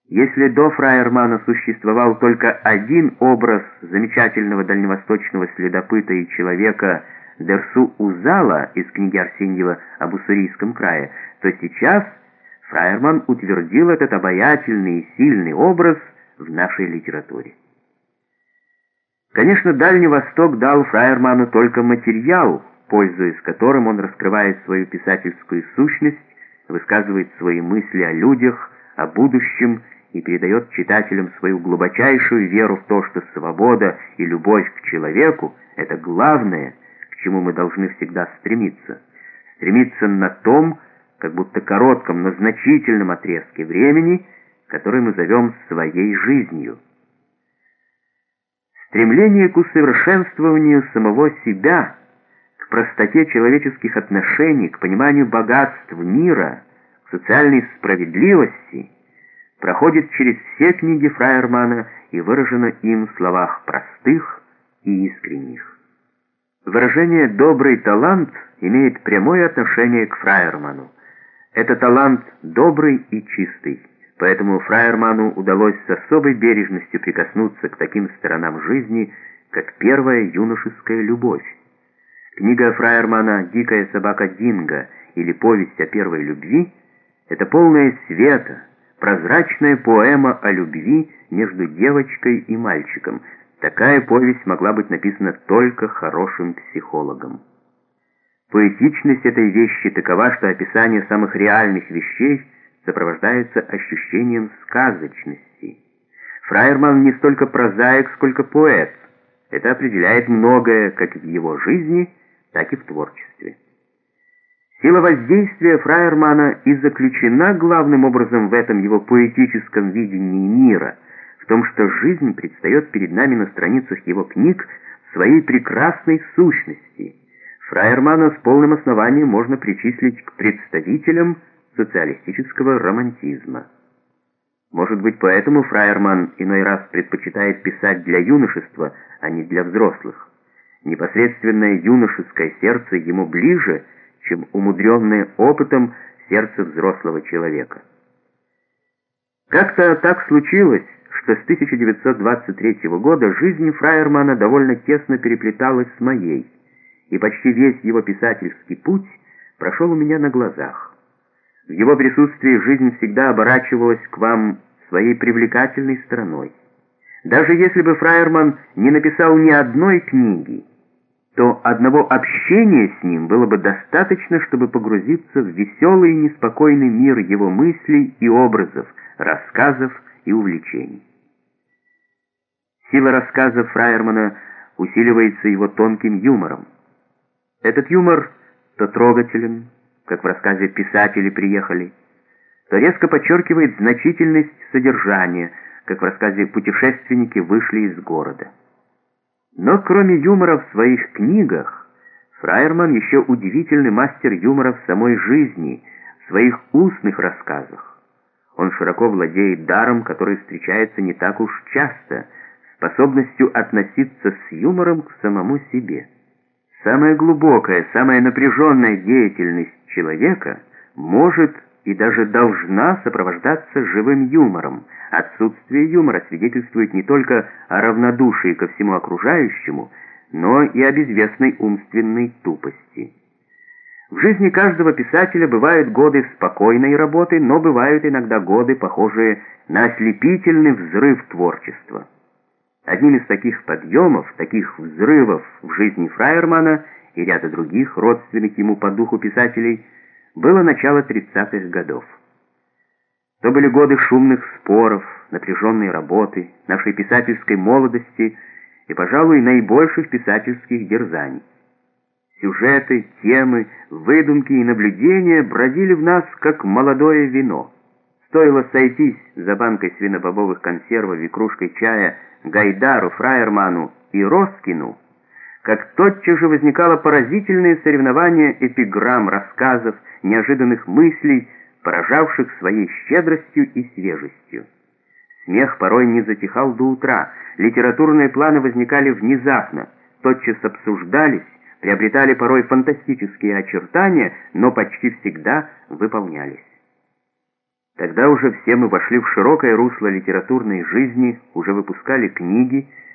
Если до Фраермана существовал только один образ замечательного дальневосточного следопыта и человека Дерсу Узала из книги Арсеньева об Уссурийском крае, то сейчас Фраерман утвердил этот обаятельный и сильный образ в нашей литературе. Конечно, Дальний Восток дал Фраерману только материал, пользуясь которым он раскрывает свою писательскую сущность, высказывает свои мысли о людях, о будущем и передает читателям свою глубочайшую веру в то, что свобода и любовь к человеку — это главное, к чему мы должны всегда стремиться. Стремиться на том, как будто коротком, но значительном отрезке времени, который мы зовем своей жизнью. Стремление к усовершенствованию самого себя, к простоте человеческих отношений, к пониманию богатств мира, к социальной справедливости проходит через все книги Фраермана и выражено им в словах простых и искренних. Выражение «добрый талант» имеет прямое отношение к Фраерману. Это талант добрый и чистый, поэтому Фраерману удалось с особой бережностью прикоснуться к таким сторонам жизни, как первая юношеская любовь. Книга Фраермана «Дикая собака Динго» или «Повесть о первой любви» — это полная света, прозрачная поэма о любви между девочкой и мальчиком. Такая повесть могла быть написана только хорошим психологом. Поэтичность этой вещи такова, что описание самых реальных вещей сопровождается ощущением сказочности. Фраерман не столько прозаик, сколько поэт. Это определяет многое как в его жизни, так и в творчестве. Сила воздействия Фраермана и заключена главным образом в этом его поэтическом видении мира, в том, что жизнь предстает перед нами на страницах его книг в своей прекрасной сущности. Фраермана с полным основанием можно причислить к представителям социалистического романтизма. Может быть, поэтому Фраерман иной раз предпочитает писать для юношества, а не для взрослых. Непосредственное юношеское сердце ему ближе, чем умудренное опытом сердце взрослого человека. Как-то так случилось, что с 1923 года жизнь Фраермана довольно тесно переплеталась с моей, и почти весь его писательский путь прошел у меня на глазах. В его присутствии жизнь всегда оборачивалась к вам своей привлекательной стороной. Даже если бы Фраерман не написал ни одной книги, то одного общения с ним было бы достаточно, чтобы погрузиться в веселый и неспокойный мир его мыслей и образов, рассказов и увлечений. Сила рассказов Фраермана усиливается его тонким юмором. Этот юмор то трогателен, как в рассказе «Писатели приехали», то резко подчеркивает значительность содержания, как в рассказе «Путешественники вышли из города». Но кроме юмора в своих книгах, Фраерман еще удивительный мастер юмора в самой жизни, в своих устных рассказах. Он широко владеет даром, который встречается не так уж часто, способностью относиться с юмором к самому себе. Самая глубокая, самая напряженная деятельность человека может и даже должна сопровождаться живым юмором. Отсутствие юмора свидетельствует не только о равнодушии ко всему окружающему, но и о безвестной умственной тупости. В жизни каждого писателя бывают годы спокойной работы, но бывают иногда годы, похожие на ослепительный взрыв творчества. Одним из таких подъемов, таких взрывов в жизни Фраермана и ряда других родственных ему по духу писателей было начало 30-х годов. То были годы шумных споров, напряженной работы, нашей писательской молодости и, пожалуй, наибольших писательских дерзаний. Сюжеты, темы, выдумки и наблюдения бродили в нас, как молодое вино. Стоило сойтись за банкой свинобобовых консервов и кружкой чая Гайдару, Фраерману и Роскину, как тотчас же возникало поразительное соревнование эпиграмм, рассказов, неожиданных мыслей, поражавших своей щедростью и свежестью. Смех порой не затихал до утра, литературные планы возникали внезапно, тотчас обсуждались, приобретали порой фантастические очертания, но почти всегда выполнялись. Тогда уже все мы вошли в широкое русло литературной жизни, уже выпускали книги,